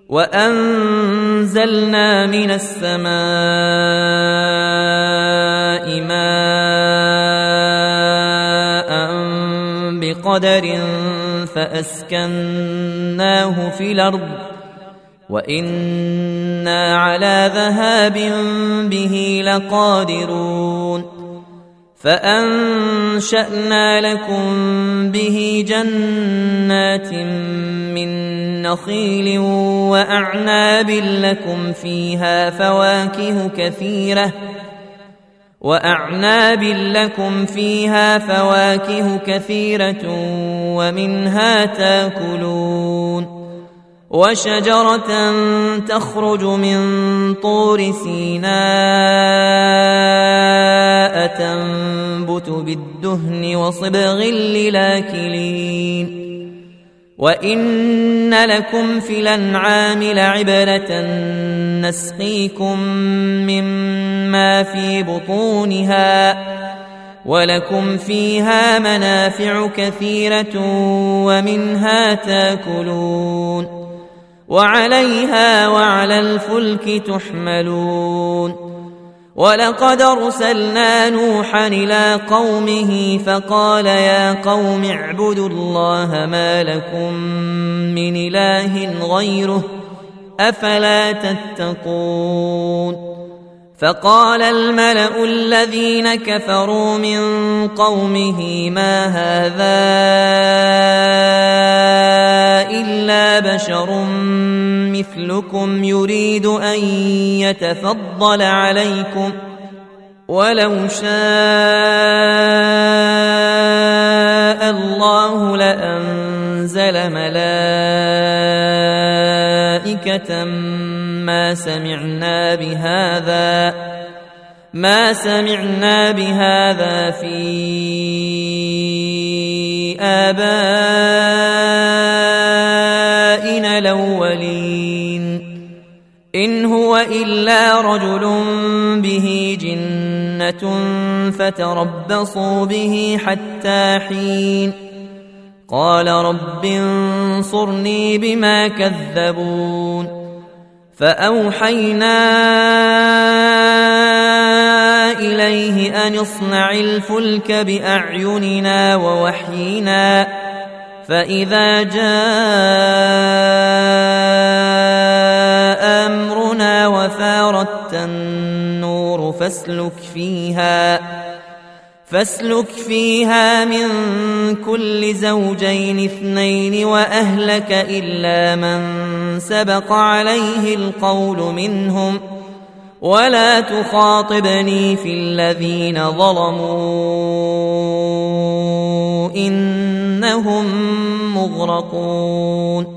وأنزلنا من السماء ماء بقدر فأسكناه في الأرض وإنا على ذهاب به لقادرون فأنشأنا لكم به جنات من نخيل وأعناب لكم فيها فواكه كثيرة ومنها تاكلون وشجرة تخرج من طور سيناء تنبت بالدهن وصبغ للآكلين وإن لكم في الأنعام لعبرة نسقيكم مما في بطونها ولكم فيها منافع كثيرة ومنها تاكلون وعليها وعلى الفلك تحملون ولقد أرسلنا نوحا إلى قومه فقال يا قوم اعبدوا الله ما لكم من إله غيره أفلا تتقون فقال الملأ الذين كفروا من قومه ما هذا إلا بشر مثلكم يريد أن يتفضل عليكم ولو شاء الله لأنزل ملائكة ما سمعنا بهذا في آبائنا الأولين إن هو إلا رجل به جنة فتربصوا به حتى حين قال رب انصرني بما كذبون فأوحينا إليه أن اصنع الفلك بأعيننا ووحينا فإذا جاء أمرنا وفارت النور فاسلك فيها من كل زوجين اثنين وأهلك إلا من سبق عليه القول منهم ولا تخاطبني في الذين ظلموا إنهم مغرقون